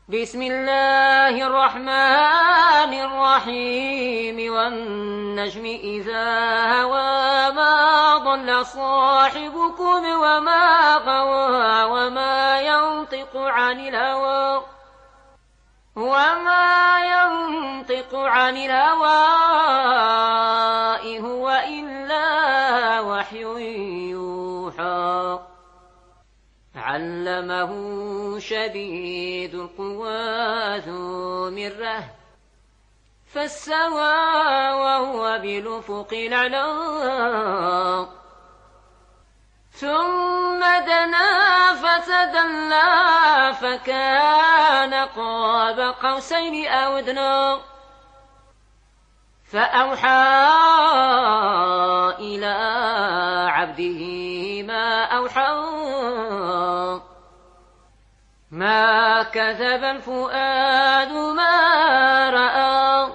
بسم الله الرحمن الرحيم والنجم إذا هوى ما ضل صاحبكم وما غوى وما ينطق عن الهوى إن هو إلا وحي يوحى علمه شديد القوى ذو مرة فاستوى وهو بالأفق الأعلى ثم دنا فتدلى فكان قاب قوسين أو أدنى فأوحى إلى عبده ما أوحى ما كذب الفؤاد ما رأى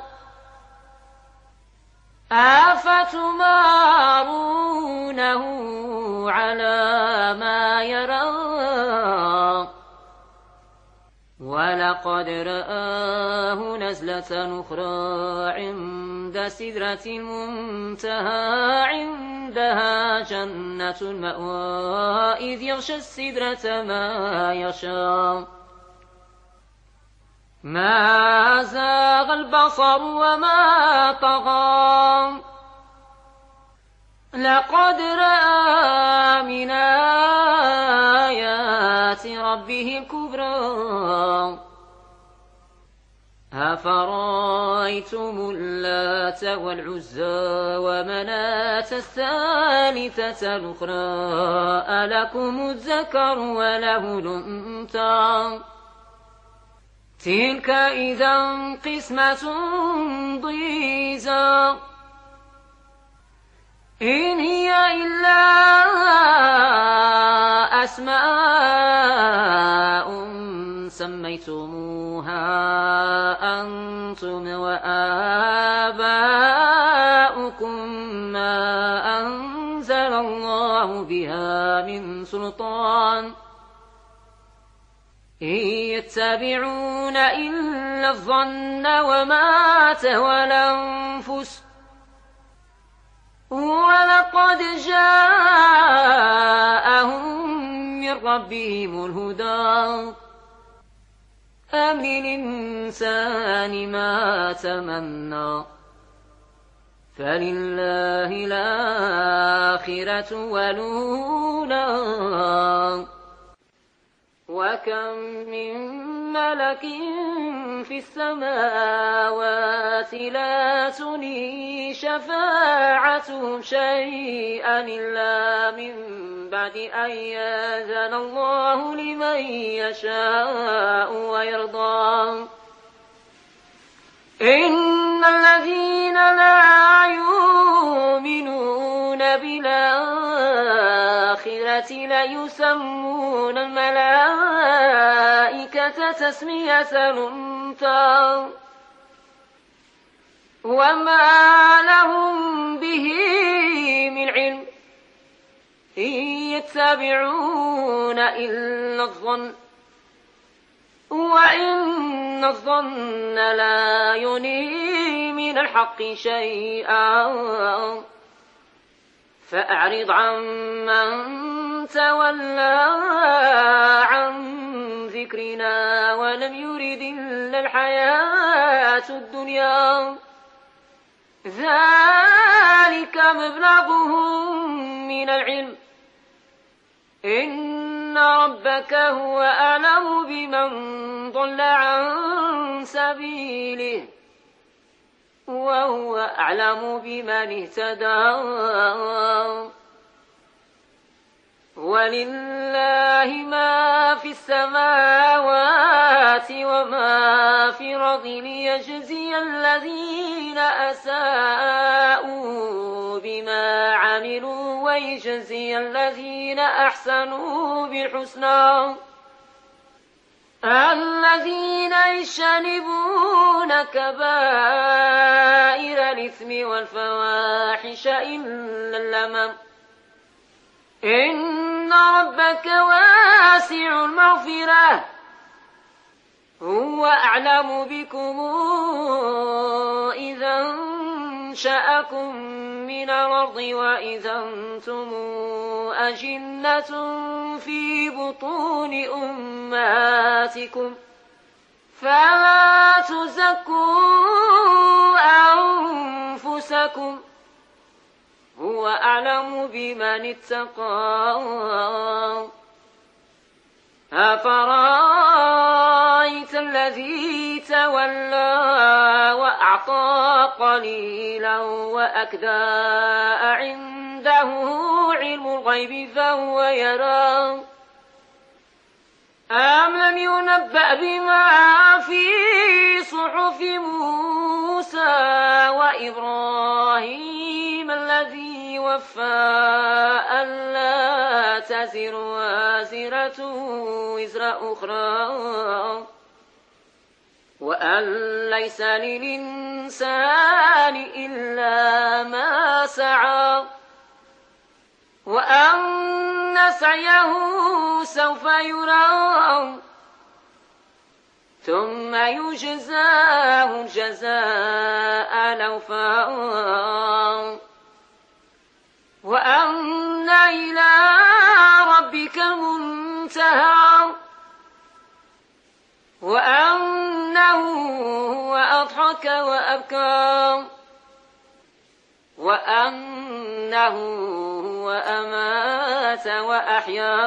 أفتمارونه على ما يرى ولقد رآه نزلة أخرى عند سدرة المنتهى عندها جنة المأوى إذ يغشى السدرة ما يشاء ما زاغ البصر وما طغى لقد رأى من آيات ربه الكبرى أفرأيتم اللات والعزى ومناة الثالثة الأخرى ألكم الذكر وله الأنثى تلك إذا قسمة ضيزى إن هي إلا أسماء سميتموها أنتم وآباؤكم ما أنزل الله بها من سلطان إن يتبعون إلا الظن وما تهوى الأنفس ولقد جاءهم من ربهم الهدى أم للإنسان ما تمنى فلله الآخرة والأولى وكم من ملك في السماوات لا تغني شفاعتهم شيئا إلا من بعد أن يأذن الله لمن يشاء ويرضى إن الذين لا يؤمنون بالآخرة ليسمون الملائكة تسمية الأنثى وما لهم به من علم إن يتبعون إلا الظن وإن الظن لا يغني من الحق شيئا فأعرض عمن تولى عن ذكرنا ولم يرد إلا الحياة الدنيا ذلك مبلغهم من العلم إن ربك هو أعلم بمن ضل عن سبيله وهو أعلم بمن اهتدى ولله ما في السماوات وما في الأرض ليجزي الذين أساءوا بما عملوا ويجزي الذين أحسنوا بالحسنى الذين يجتنبون كبائر الإثم والفواحش إلا اللمم إن ربك واسع المغفرة أعلم بكم إذا أنشأكم من الأرض وإذا أنتم أجنة في بطون أمهاتكم فلا تزكوا أنفسكم هو أعلم بمن اتقى أفرأيت الذي تولى وأعطى قليلا وأكدى عنده علم الغيب فهو يرى أم لم ينبأ بما في صحف موسى وإبراهيم الذي وفى ألا تزر وازرة وزر أخرى وأن ليس للإنسان إلا ما سعى وأن سعيه سوف يرى ثم يجزاه الجزاء الأوفى وأن إلى ربك المنتهى وأنه هو أضحك وأبكى وأنه هو أمات وأحيا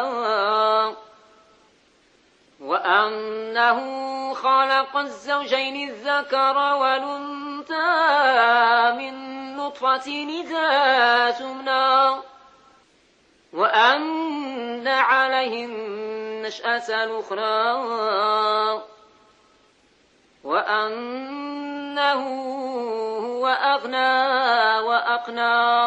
وأنه خلق الزوجين الذكر والأنثى من نطفة إذا تمنى وأن عليهم النشأة الأخرى وأنه هو أغنى وأقنى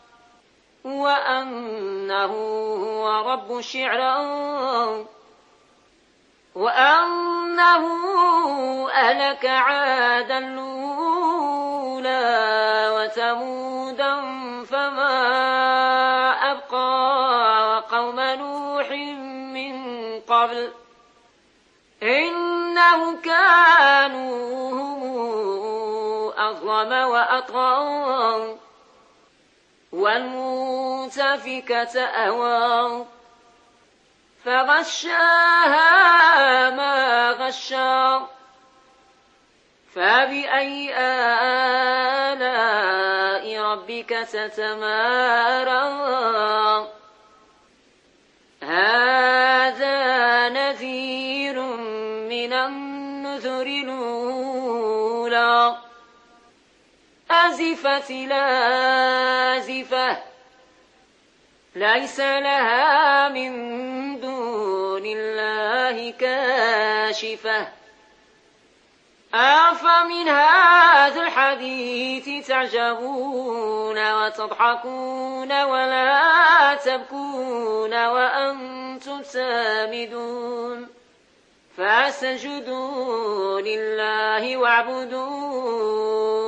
وأنه هو رب الشعرى وأنه أهلك عادا الأولى وثمودا فما أبقى وقوم نوح من قبل إنهم كانوا هم أظلم وأطغى والمؤتفكة أهوى فغشاها ما غشا فبأي آلاء ربك تتمارى هذا نذير من النذر الأولى أزفت لازفة ليس لها من دون الله كاشفة أفمن هذا الحديث تعجبون وتضحكون ولا تبكون وأنتم سامدون فاسجدوا لله واعبدون